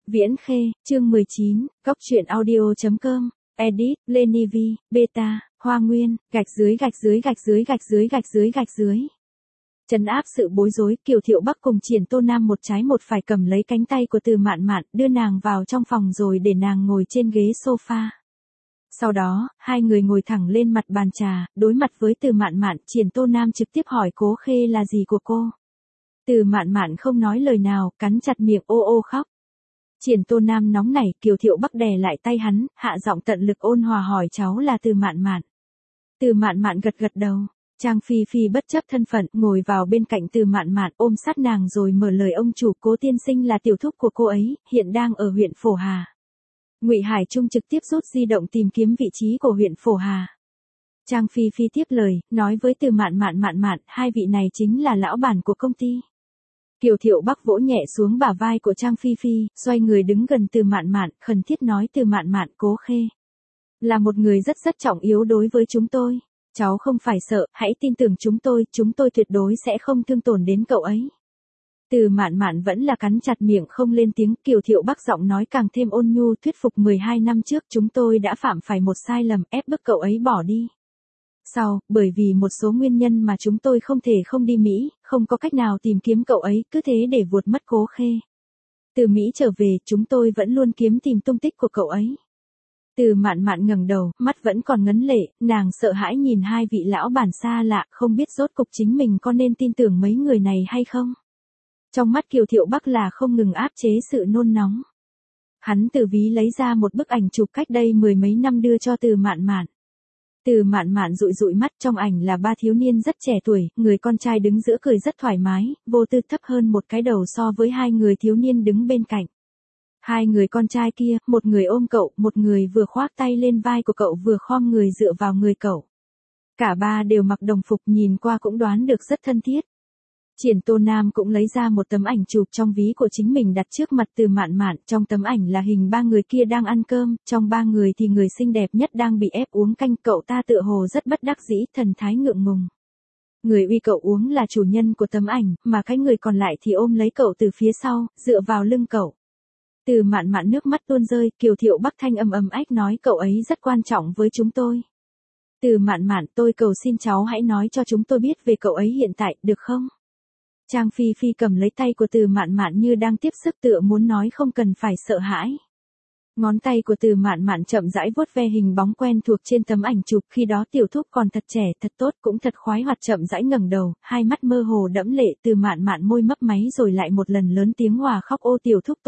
Viễn Khê, chương 19, Cóc truyện audio.com, edit, Lenny V, beta, Hoa Nguyên, gạch dưới. Trấn áp sự bối rối, Kiều Thiệu Bắc cùng Triển Tô Nam một trái một phải cầm lấy cánh tay của Từ Mạn Mạn, đưa nàng vào trong phòng rồi để nàng ngồi trên ghế sofa. Sau đó, hai người ngồi thẳng lên mặt bàn trà, đối mặt với Từ Mạn Mạn, Triển Tô Nam trực tiếp hỏi Cố Khê là gì của cô. Từ Mạn Mạn không nói lời nào, cắn chặt miệng ô ô khóc. Triển Tô Nam nóng nảy, Kiều Thiệu Bắc đè lại tay hắn, hạ giọng tận lực ôn hòa hỏi cháu là Từ Mạn Mạn. Từ Mạn Mạn gật gật đầu. Trang Phi Phi bất chấp thân phận, ngồi vào bên cạnh Từ Mạn Mạn, ôm sát nàng rồi mở lời ông chủ, Cố tiên sinh là tiểu thúc của cô ấy, hiện đang ở huyện Phổ Hà. Ngụy Hải Trung trực tiếp rút di động tìm kiếm vị trí của huyện Phổ Hà. Trang Phi Phi tiếp lời, nói với Từ Mạn Mạn, hai vị này chính là lão bản của công ty. Kiều Thiệu Bắc vỗ nhẹ xuống bả vai của Trang Phi Phi, xoay người đứng gần Từ Mạn Mạn, khẩn thiết nói Từ Mạn Mạn, Cố Khê là một người rất trọng yếu đối với chúng tôi. Cháu không phải sợ, hãy tin tưởng chúng tôi tuyệt đối sẽ không thương tổn đến cậu ấy. Từ Mạn Mạn vẫn là cắn chặt miệng không lên tiếng, Kiều Thiệu Bắc giọng nói càng thêm ôn nhu thuyết phục 12 năm trước chúng tôi đã phạm phải một sai lầm ép bức cậu ấy bỏ đi. Sau, bởi vì một số nguyên nhân mà chúng tôi không thể không đi Mỹ, không có cách nào tìm kiếm cậu ấy, cứ thế để vụt mất Cố Khê. Từ Mỹ trở về, chúng tôi vẫn luôn kiếm tìm tung tích của cậu ấy. Từ Mạn Mạn ngẩng đầu, mắt vẫn còn ngấn lệ, nàng sợ hãi nhìn hai vị lão bản xa lạ, không biết rốt cục chính mình có nên tin tưởng mấy người này hay không. Trong mắt Kiều Thiệu Bắc là không ngừng áp chế sự nôn nóng. Hắn từ ví lấy ra một bức ảnh chụp cách đây mười mấy năm đưa cho Từ Mạn Mạn. Từ Mạn Mạn dụi mắt, trong ảnh là ba thiếu niên rất trẻ tuổi, người con trai đứng giữa cười rất thoải mái, vô tư thấp hơn một cái đầu so với hai người thiếu niên đứng bên cạnh. Hai người con trai kia, một người ôm cậu, một người vừa khoác tay lên vai của cậu vừa khom người dựa vào người cậu. Cả ba đều mặc đồng phục, nhìn qua cũng đoán được rất thân thiết. Triển Tô Nam cũng lấy ra một tấm ảnh chụp trong ví của chính mình đặt trước mặt Từ Mạn Mạn, trong tấm ảnh là hình ba người kia đang ăn cơm, trong ba người thì người xinh đẹp nhất đang bị ép uống canh, cậu ta tựa hồ rất bất đắc dĩ, thần thái ngượng ngùng. Người uy cậu uống là chủ nhân của tấm ảnh, mà cái người còn lại thì ôm lấy cậu từ phía sau, dựa vào lưng cậu. Từ Mạn Mạn nước mắt tuôn rơi, Kiều Thiệu Bắc thanh âm ách nói cậu ấy rất quan trọng với chúng tôi. Từ Mạn Mạn, tôi cầu xin cháu hãy nói cho chúng tôi biết về cậu ấy hiện tại, được không? Trang Phi Phi cầm lấy tay của Từ Mạn Mạn như đang tiếp sức tựa muốn nói không cần phải sợ hãi. Ngón tay của Từ Mạn Mạn chậm rãi vuốt ve hình bóng quen thuộc trên tấm ảnh chụp, khi đó tiểu thúc còn thật trẻ, thật tốt, cũng thật khoái hoạt, chậm rãi ngẩng đầu, hai mắt mơ hồ đẫm lệ, Từ Mạn Mạn môi mấp máy rồi lại một lần lớn tiếng hòa khóc, ô tiểu thúc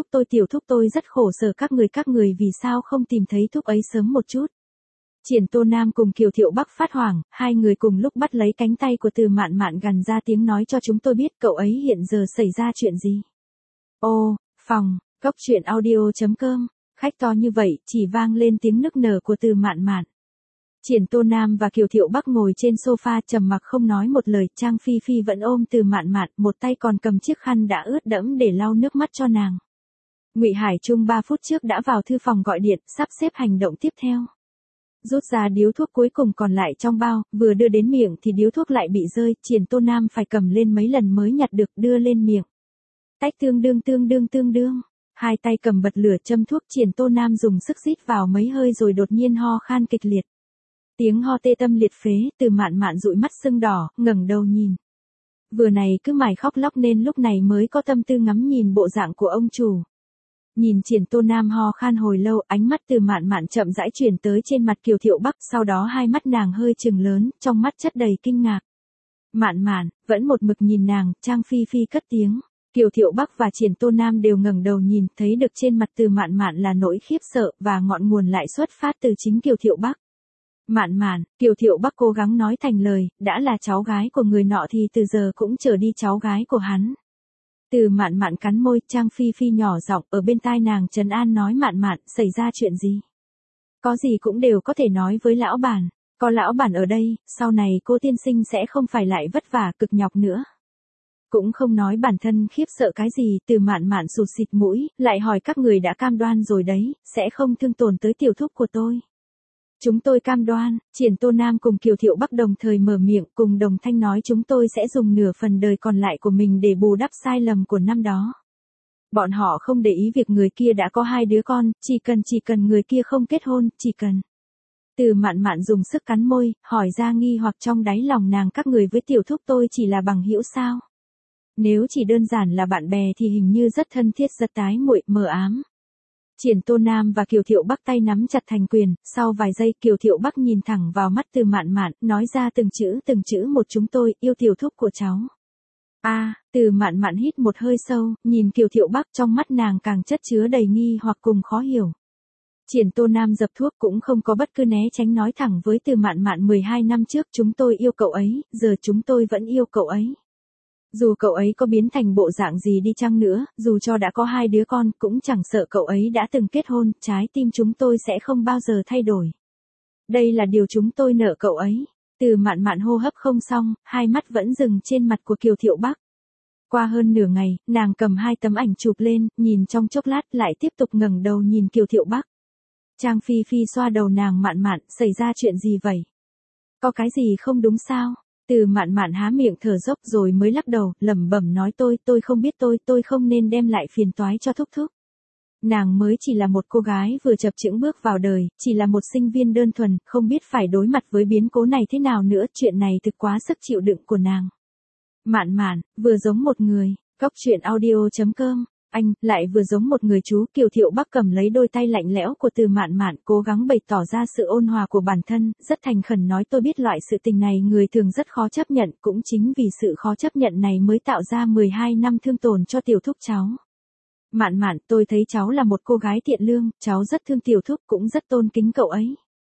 tôi rất khổ sở, các người vì sao không tìm thấy thúc ấy sớm một chút. Triển Tô Nam cùng Kiều Thiệu Bắc phát hoảng, hai người cùng lúc bắt lấy cánh tay của Từ Mạn Mạn gằn ra tiếng nói cho chúng tôi biết cậu ấy hiện giờ xảy ra chuyện gì. Ô, phòng, Cóc truyện audio.com, khách to như vậy, chỉ vang lên tiếng nức nở của Từ Mạn Mạn. Triển Tô Nam và Kiều Thiệu Bắc ngồi trên sofa trầm mặc không nói một lời, Trang Phi Phi vẫn ôm Từ Mạn Mạn, một tay còn cầm chiếc khăn đã ướt đẫm để lau nước mắt cho nàng. Ngụy Hải Trung 3 phút trước đã vào thư phòng gọi điện, sắp xếp hành động tiếp theo. Rút ra điếu thuốc cuối cùng còn lại trong bao, vừa đưa đến miệng thì điếu thuốc lại bị rơi, Triển Tô Nam phải cầm lên mấy lần mới nhặt được, đưa lên miệng. Tách tương đương. Hai tay cầm bật lửa châm thuốc, Triển Tô Nam dùng sức rít vào mấy hơi rồi đột nhiên ho khan kịch liệt. Tiếng ho tê tâm liệt phế, Từ Mạn Mạn dụi mắt sưng đỏ, ngẩng đầu nhìn. Vừa này cứ mải khóc lóc nên lúc này mới có tâm tư ngắm nhìn bộ dạng của ông chủ. Nhìn Triển Tô Nam ho khan hồi lâu, ánh mắt Từ Mạn Mạn chậm rãi chuyển tới trên mặt Kiều Thiệu Bắc, sau đó hai mắt nàng hơi trừng lớn, trong mắt chất đầy kinh ngạc. Mạn Mạn, vẫn một mực nhìn nàng, Trang Phi Phi cất tiếng. Kiều Thiệu Bắc và Triển Tô Nam đều ngẩng đầu nhìn, thấy được trên mặt Từ Mạn Mạn là nỗi khiếp sợ, và ngọn nguồn lại xuất phát từ chính Kiều Thiệu Bắc. Mạn Mạn, Kiều Thiệu Bắc cố gắng nói thành lời, đã là cháu gái của người nọ thì từ giờ cũng trở đi cháu gái của hắn. Từ Mạn Mạn cắn môi, Trang Phi Phi nhỏ giọng ở bên tai nàng trấn an nói Mạn Mạn, xảy ra chuyện gì? Có gì cũng đều có thể nói với lão bản, có lão bản ở đây, sau này cô tiên sinh sẽ không phải lại vất vả cực nhọc nữa. Cũng không nói bản thân khiếp sợ cái gì, Từ Mạn Mạn sụt xịt mũi, lại hỏi các người đã cam đoan rồi đấy, sẽ không thương tổn tới tiểu thúc của tôi. Chúng tôi cam đoan, Triển Tô Nam cùng Kiều Thiệu Bắc đồng thời mở miệng cùng đồng thanh nói chúng tôi sẽ dùng nửa phần đời còn lại của mình để bù đắp sai lầm của năm đó. Bọn họ không để ý việc người kia đã có 2 đứa con, chỉ cần người kia không kết hôn, chỉ cần. Từ Mạn Mạn dùng sức cắn môi, hỏi ra nghi hoặc trong đáy lòng nàng, các người với tiểu thúc tôi chỉ là bằng hữu sao? Nếu chỉ đơn giản là bạn bè thì hình như rất thân thiết, rất tái muội, mờ ám. Triển Tô Nam và Kiều Thiệu Bắc tay nắm chặt thành quyền, sau vài giây Kiều Thiệu Bắc nhìn thẳng vào mắt Từ Mạn Mạn, nói ra từng chữ một, chúng tôi yêu tiểu thúc của cháu. Từ Mạn Mạn hít một hơi sâu, nhìn Kiều Thiệu Bắc, trong mắt nàng càng chất chứa đầy nghi hoặc cùng khó hiểu. Triển Tô Nam dập thuốc cũng không có bất cứ né tránh, nói thẳng với Từ Mạn Mạn, 12 năm trước chúng tôi yêu cậu ấy, giờ chúng tôi vẫn yêu cậu ấy. Dù cậu ấy có biến thành bộ dạng gì đi chăng nữa, dù cho đã có 2 đứa con, cũng chẳng sợ cậu ấy đã từng kết hôn, trái tim chúng tôi sẽ không bao giờ thay đổi. Đây là điều chúng tôi nợ cậu ấy. Từ Mạn Mạn hô hấp không xong, hai mắt vẫn dừng trên mặt của Kiều Thiệu Bắc. Qua hơn nửa ngày, nàng cầm 2 tấm ảnh chụp lên, nhìn trong chốc lát lại tiếp tục ngẩng đầu nhìn Kiều Thiệu Bắc. Trang Phi Phi xoa đầu nàng, Mạn Mạn, xảy ra chuyện gì vậy? Có cái gì không đúng sao? Từ Mạn Mạn há miệng thở dốc rồi mới lắc đầu, lẩm bẩm nói, tôi không biết, tôi không nên đem lại phiền toái cho thúc thúc. Nàng mới chỉ là một cô gái vừa chập chững bước vào đời, chỉ là một sinh viên đơn thuần, không biết phải đối mặt với biến cố này thế nào nữa, chuyện này thực quá sức chịu đựng của nàng. Mạn Mạn, vừa giống một người, Cóc Truyện Audio.com, anh, lại vừa giống một người chú. Kiều Thiệu Bắc cầm lấy đôi tay lạnh lẽo của Từ Mạn Mạn, cố gắng bày tỏ ra sự ôn hòa của bản thân, rất thành khẩn nói, tôi biết loại sự tình này người thường rất khó chấp nhận, cũng chính vì sự khó chấp nhận này mới tạo ra 12 năm thương tổn cho tiểu thúc cháu. Mạn Mạn, tôi thấy cháu là một cô gái thiện lương, cháu rất thương tiểu thúc, cũng rất tôn kính cậu ấy.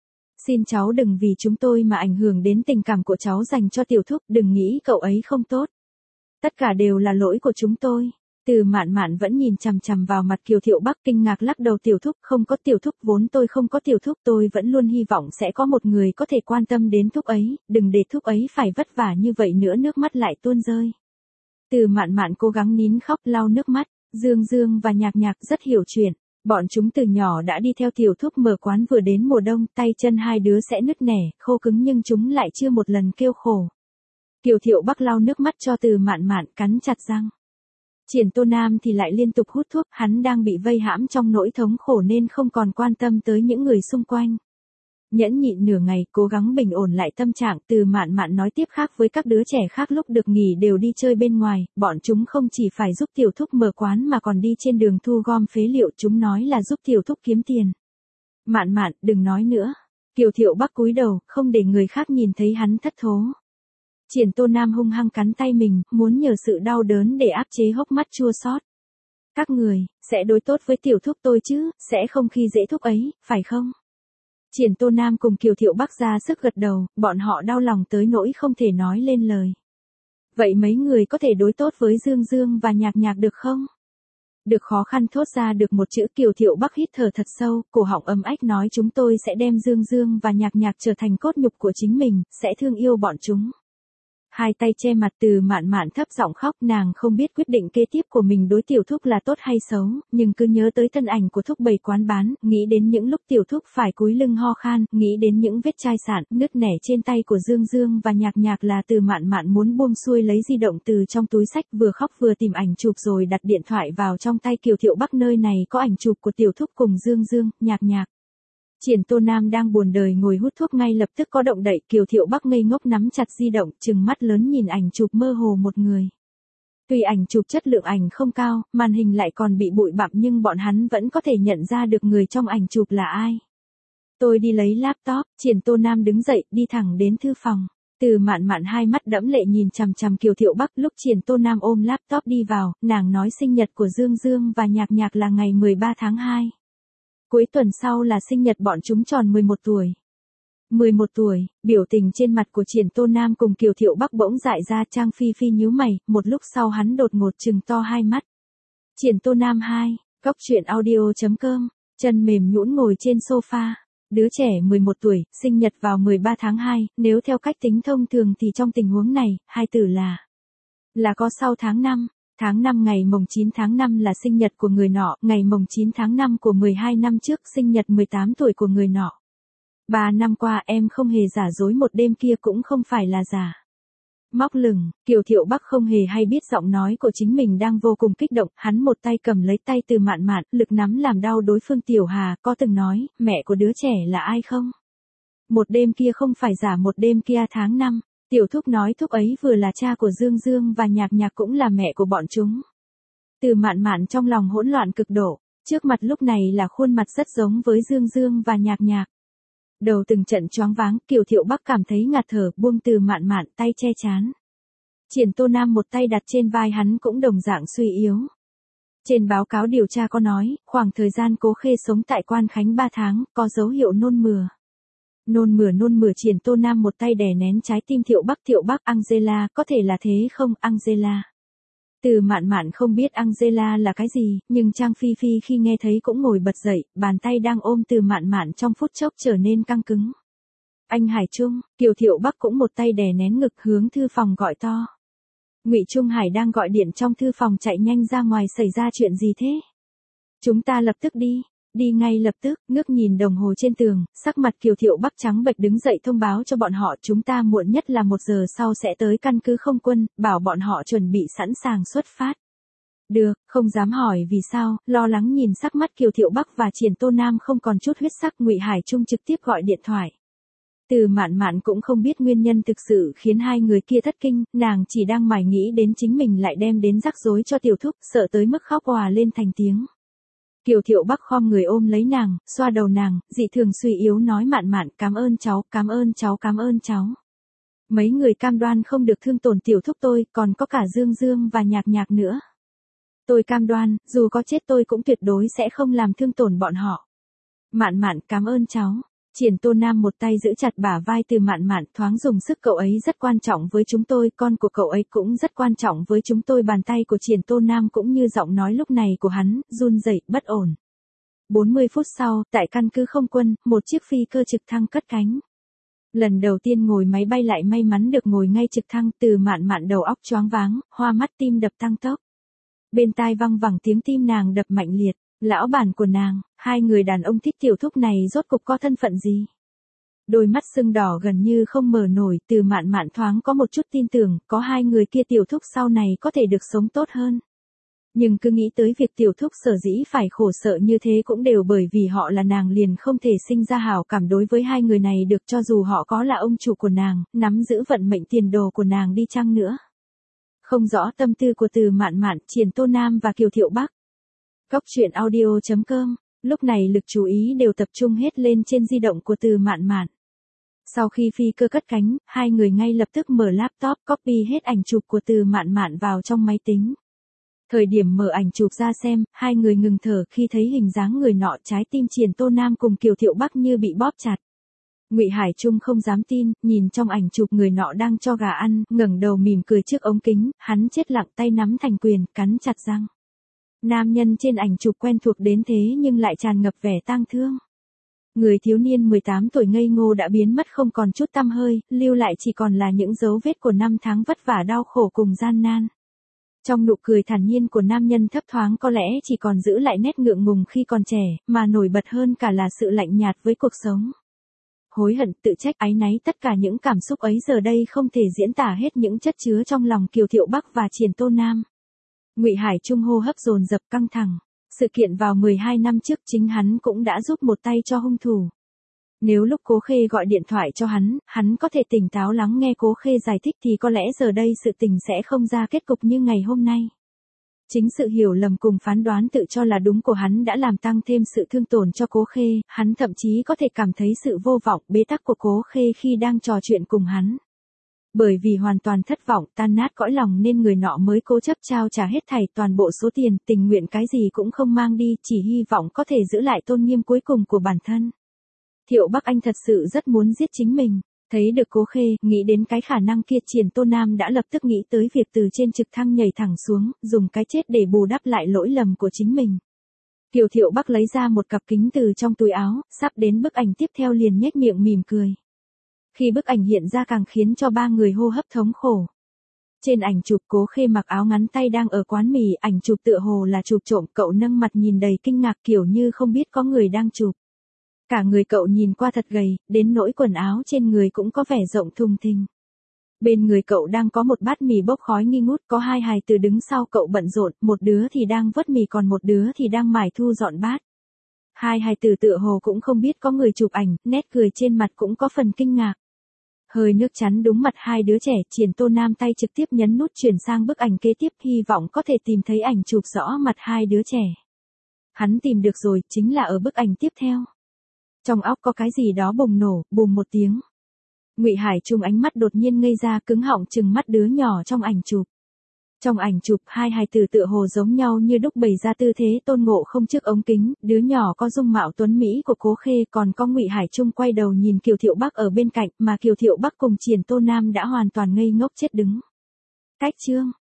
Xin cháu đừng vì chúng tôi mà ảnh hưởng đến tình cảm của cháu dành cho tiểu thúc, đừng nghĩ cậu ấy không tốt. Tất cả đều là lỗi của chúng tôi. Từ Mạn Mạn vẫn nhìn chằm chằm vào mặt Kiều Thiệu Bắc, kinh ngạc lắc đầu, tiểu thúc, không có tiểu thúc, vốn tôi không có tiểu thúc, tôi vẫn luôn hy vọng sẽ có một người có thể quan tâm đến thúc ấy, đừng để thúc ấy phải vất vả như vậy nữa, nước mắt lại tuôn rơi. Từ Mạn Mạn cố gắng nín khóc, lau nước mắt. Dương Dương và Nhạc Nhạc rất hiểu chuyện, bọn chúng từ nhỏ đã đi theo tiểu thúc mở quán, vừa đến mùa đông, tay chân 2 đứa sẽ nứt nẻ, khô cứng nhưng chúng lại chưa một lần kêu khổ. Kiều Thiệu Bắc lau nước mắt cho Từ Mạn Mạn, cắn chặt răng. Triển Tô Nam thì lại liên tục hút thuốc, hắn đang bị vây hãm trong nỗi thống khổ nên không còn quan tâm tới những người xung quanh. Nhẫn nhịn nửa ngày, cố gắng bình ổn lại tâm trạng, Từ Mạn Mạn nói tiếp, khác với các đứa trẻ khác lúc được nghỉ đều đi chơi bên ngoài, bọn chúng không chỉ phải giúp tiểu thúc mở quán mà còn đi trên đường thu gom phế liệu, chúng nói là giúp tiểu thúc kiếm tiền. Mạn Mạn, đừng nói nữa. Kiều Thiệu Bắc cúi đầu, không để người khác nhìn thấy hắn thất thố. Triển Tô Nam hung hăng cắn tay mình, muốn nhờ sự đau đớn để áp chế hốc mắt chua xót. Các người, sẽ đối tốt với tiểu thúc tôi chứ, sẽ không khi dễ thúc ấy, phải không? Triển Tô Nam cùng Kiều Thiệu Bắc ra sức gật đầu, bọn họ đau lòng tới nỗi không thể nói lên lời. Vậy mấy người có thể đối tốt với Dương Dương và Nhạc Nhạc được không? Được khó khăn thốt ra được một chữ. Kiều Thiệu Bắc hít thở thật sâu, cổ họng ấm ách nói, chúng tôi sẽ đem Dương Dương và Nhạc Nhạc trở thành cốt nhục của chính mình, sẽ thương yêu bọn chúng. 2 tay che mặt, Từ Mạn Mạn thấp giọng khóc, nàng không biết quyết định kế tiếp của mình đối tiểu thúc là tốt hay xấu, nhưng cứ nhớ tới thân ảnh của thúc bày quán bán, nghĩ đến những lúc tiểu thúc phải cúi lưng ho khan, nghĩ đến những vết chai sạn, nứt nẻ trên tay của Dương Dương và Nhạc Nhạc, là Từ Mạn Mạn muốn buông xuôi lấy di động từ trong túi sách, vừa khóc vừa tìm ảnh chụp rồi đặt điện thoại vào trong tay Kiều Thiệu Bắc, nơi này có ảnh chụp của tiểu thúc cùng Dương Dương, Nhạc Nhạc. Triển Tô Nam đang buồn đời ngồi hút thuốc, ngay lập tức có động đậy, Kiều Thiệu Bắc ngây ngốc nắm chặt di động, trừng mắt lớn nhìn ảnh chụp mơ hồ một người. Tuy ảnh chụp chất lượng ảnh không cao, màn hình lại còn bị bụi bặm, nhưng bọn hắn vẫn có thể nhận ra được người trong ảnh chụp là ai. Tôi đi lấy laptop. Triển Tô Nam đứng dậy, đi thẳng đến thư phòng. Từ Mạn Mạn hai mắt đẫm lệ nhìn chằm chằm Kiều Thiệu Bắc, lúc Triển Tô Nam ôm laptop đi vào, nàng nói sinh nhật của Dương Dương và Nhạc Nhạc là ngày 13 tháng 2. Cuối tuần sau là sinh nhật bọn chúng tròn 11 tuổi. 11 tuổi, biểu tình trên mặt của Triển Tô Nam cùng Kiều Thiệu Bắc bỗng dại ra. Trang Phi Phi nhíu mày, một lúc sau hắn đột ngột trừng to hai mắt. Triển Tô Nam 2, Cóc Truyện Audio.com, chân mềm nhũn ngồi trên sofa. Đứa trẻ 11 tuổi, sinh nhật vào 13 tháng 2, nếu theo cách tính thông thường thì trong tình huống này, hai từ là có sau tháng 5. Tháng 5 ngày mồng 9 tháng 5 là sinh nhật của người nọ, ngày mồng 9 tháng 5 của 12 năm trước, sinh nhật 18 tuổi của người nọ. 3 năm qua em không hề giả dối, một đêm kia cũng không phải là giả. Móc lửng, Kiều Thiệu Bắc không hề hay biết giọng nói của chính mình đang vô cùng kích động, hắn một tay cầm lấy tay Từ Mạn Mạn, lực nắm làm đau đối phương. Tiểu Hà, có từng nói, mẹ của đứa trẻ là ai không? Một đêm kia không phải giả, một đêm kia tháng 5. Tiểu Thúc nói thúc ấy vừa là cha của Dương Dương và Nhạc Nhạc cũng là mẹ của bọn chúng. Từ Mạn Mạn trong lòng hỗn loạn cực độ, trước mặt lúc này là khuôn mặt rất giống với Dương Dương và Nhạc Nhạc. Đầu từng trận choáng váng, Kiều Thiệu Bắc cảm thấy ngạt thở, buông Từ Mạn Mạn, tay che chán. Triển Tô Nam một tay đặt trên vai hắn cũng đồng dạng suy yếu. Trên báo cáo điều tra có nói, khoảng thời gian Cố Khê sống tại Quan Khánh 3 tháng, có dấu hiệu nôn mửa. Nôn mửa. Triển Tô Nam một tay đè nén trái tim Thiệu Bắc, Angela, có thể là thế không, Angela? Từ Mạn Mạn không biết Angela là cái gì, nhưng Trang Phi Phi khi nghe thấy cũng ngồi bật dậy, bàn tay đang ôm Từ Mạn Mạn trong phút chốc trở nên căng cứng. Anh Hải Trung, Kiều Thiệu Bắc cũng một tay đè nén ngực hướng thư phòng gọi to. Ngụy Trung Hải đang gọi điện trong thư phòng, chạy nhanh ra ngoài, xảy ra chuyện gì thế? Chúng ta lập tức đi ngay lập tức. Ngước nhìn đồng hồ trên tường, sắc mặt Kiều Thiệu Bắc trắng bệch, đứng dậy thông báo cho bọn họ, chúng ta muộn nhất là 1 giờ sau sẽ tới căn cứ không quân, bảo bọn họ chuẩn bị sẵn sàng xuất phát. Được, không dám hỏi vì sao, lo lắng nhìn sắc mắt Kiều Thiệu Bắc và Triển Tô Nam không còn chút huyết sắc, Ngụy Hải Trung trực tiếp gọi điện thoại. Từ Mạn Mạn cũng không biết nguyên nhân thực sự khiến hai người kia thất kinh, nàng chỉ đang mải nghĩ đến chính mình lại đem đến rắc rối cho Tiểu Thúc, sợ tới mức khóc òa lên thành tiếng. Kiều Thiệu Bắc khom người ôm lấy nàng, xoa đầu nàng, dị thường suy yếu nói, Mạn Mạn, cảm ơn cháu. Mấy người cam đoan không được thương tổn Tiểu Thúc tôi, còn có cả Dương Dương và Nhạc Nhạc nữa. Tôi cam đoan, dù có chết tôi cũng tuyệt đối sẽ không làm thương tổn bọn họ. Mạn Mạn, cảm ơn cháu. Triển Tô Nam một tay giữ chặt bả vai Từ Mạn Mạn, thoáng dùng sức, cậu ấy rất quan trọng với chúng tôi, con của cậu ấy cũng rất quan trọng với chúng tôi. Bàn tay của Triển Tô Nam cũng như giọng nói lúc này của hắn, run rẩy, bất ổn. 40 phút sau, tại căn cứ không quân, một chiếc phi cơ trực thăng cất cánh. Lần đầu tiên ngồi máy bay lại may mắn được ngồi ngay trực thăng, Từ Mạn Mạn đầu óc choáng váng, hoa mắt, tim đập tăng tốc. Bên tai văng vẳng tiếng tim nàng đập mạnh liệt. Lão bản của nàng, hai người đàn ông thích Tiểu Thúc này rốt cục có thân phận gì? Đôi mắt sưng đỏ gần như không mở nổi, Từ Mạn Mạn thoáng có một chút tin tưởng, có hai người kia Tiểu Thúc sau này có thể được sống tốt hơn. Nhưng cứ nghĩ tới việc Tiểu Thúc sở dĩ phải khổ sở như thế cũng đều bởi vì họ là nàng, liền không thể sinh ra hảo cảm đối với hai người này được, cho dù họ có là ông chủ của nàng, nắm giữ vận mệnh tiền đồ của nàng đi chăng nữa. Không rõ tâm tư của Từ Mạn Mạn, Triển Tô Nam và Kiều Thiệu Bắc. Góc truyện audio.com, lúc này lực chú ý đều tập trung hết lên trên di động của Từ Mạn Mạn. Sau khi phi cơ cất cánh, hai người ngay lập tức mở laptop, copy hết ảnh chụp của Từ Mạn Mạn vào trong máy tính. Thời điểm mở ảnh chụp ra xem, hai người ngừng thở khi thấy hình dáng người nọ, trái tim Triển Tô Nam cùng Kiều Thiệu Bắc như bị bóp chặt. Ngụy Hải Trung không dám tin, nhìn trong ảnh chụp người nọ đang cho gà ăn, ngẩng đầu mỉm cười trước ống kính, hắn chết lặng, tay nắm thành quyền, cắn chặt răng. Nam nhân trên ảnh chụp quen thuộc đến thế nhưng lại tràn ngập vẻ tang thương. Người thiếu niên 18 tuổi ngây ngô đã biến mất không còn chút tăm hơi, lưu lại chỉ còn là những dấu vết của 5 tháng vất vả đau khổ cùng gian nan. Trong nụ cười thản nhiên của nam nhân thấp thoáng có lẽ chỉ còn giữ lại nét ngượng ngùng khi còn trẻ, mà nổi bật hơn cả là sự lạnh nhạt với cuộc sống. Hối hận, tự trách, áy náy, tất cả những cảm xúc ấy giờ đây không thể diễn tả hết những chất chứa trong lòng Kiều Thiệu Bắc và Triển Tô Nam. Ngụy Hải Trung hô hấp dồn dập căng thẳng. Sự kiện vào 12 năm trước chính hắn cũng đã giúp một tay cho hung thủ. Nếu lúc Cố Khê gọi điện thoại cho hắn có thể tỉnh táo lắng nghe Cố Khê giải thích thì có lẽ giờ đây sự tình sẽ không ra kết cục như ngày hôm nay. Chính sự hiểu lầm cùng phán đoán tự cho là đúng của hắn đã làm tăng thêm sự thương tổn cho Cố Khê, hắn thậm chí có thể cảm thấy sự vô vọng, bế tắc của Cố Khê khi đang trò chuyện cùng hắn. Bởi vì hoàn toàn thất vọng, tan nát cõi lòng nên người nọ mới cố chấp trao trả hết thảy, toàn bộ số tiền, tình nguyện cái gì cũng không mang đi, chỉ hy vọng có thể giữ lại tôn nghiêm cuối cùng của bản thân. Thiệu Bắc Anh thật sự rất muốn giết chính mình. Thấy được Cố Khê, nghĩ đến cái khả năng kia, Triển Tô Nam đã lập tức nghĩ tới việc từ trên trực thăng nhảy thẳng xuống, dùng cái chết để bù đắp lại lỗi lầm của chính mình. Kiều Thiệu Bắc lấy ra một cặp kính từ trong túi áo, sắp đến bức ảnh tiếp theo liền nhếch miệng mỉm cười. Khi bức ảnh hiện ra càng khiến cho ba người hô hấp thống khổ. Trên ảnh chụp Cố Khê mặc áo ngắn tay đang ở quán mì, ảnh chụp tựa hồ là chụp trộm, cậu nâng mặt nhìn đầy kinh ngạc kiểu như không biết có người đang chụp. Cả người cậu nhìn qua thật gầy, đến nỗi quần áo trên người cũng có vẻ rộng thùng thình. Bên người cậu đang có một bát mì bốc khói nghi ngút, có hai hài tử đứng sau cậu bận rộn, một đứa thì đang vớt mì còn một đứa thì đang mải thu dọn bát. Hai hài tử tựa hồ cũng không biết có người chụp ảnh, nét cười trên mặt cũng có phần kinh ngạc. Hơi nước chắn đúng mặt hai đứa trẻ, Triển Tô Nam tay trực tiếp nhấn nút chuyển sang bức ảnh kế tiếp, hy vọng có thể tìm thấy ảnh chụp rõ mặt hai đứa trẻ. Hắn tìm được rồi, chính là ở bức ảnh tiếp theo. Trong óc có cái gì đó bùng nổ, bùm một tiếng. Ngụy Hải Trung ánh mắt đột nhiên ngây ra, cứng họng trừng mắt đứa nhỏ trong ảnh chụp. Trong ảnh chụp, hai hài tử tựa hồ giống nhau như đúc, bày ra tư thế tôn ngộ không trước ống kính, đứa nhỏ có dung mạo tuấn mỹ của Cố Khê, còn có Ngụy Hải Trung quay đầu nhìn Kiều Thiệu Bắc ở bên cạnh, mà Kiều Thiệu Bắc cùng Triển Tô Nam đã hoàn toàn ngây ngốc chết đứng. Cách chương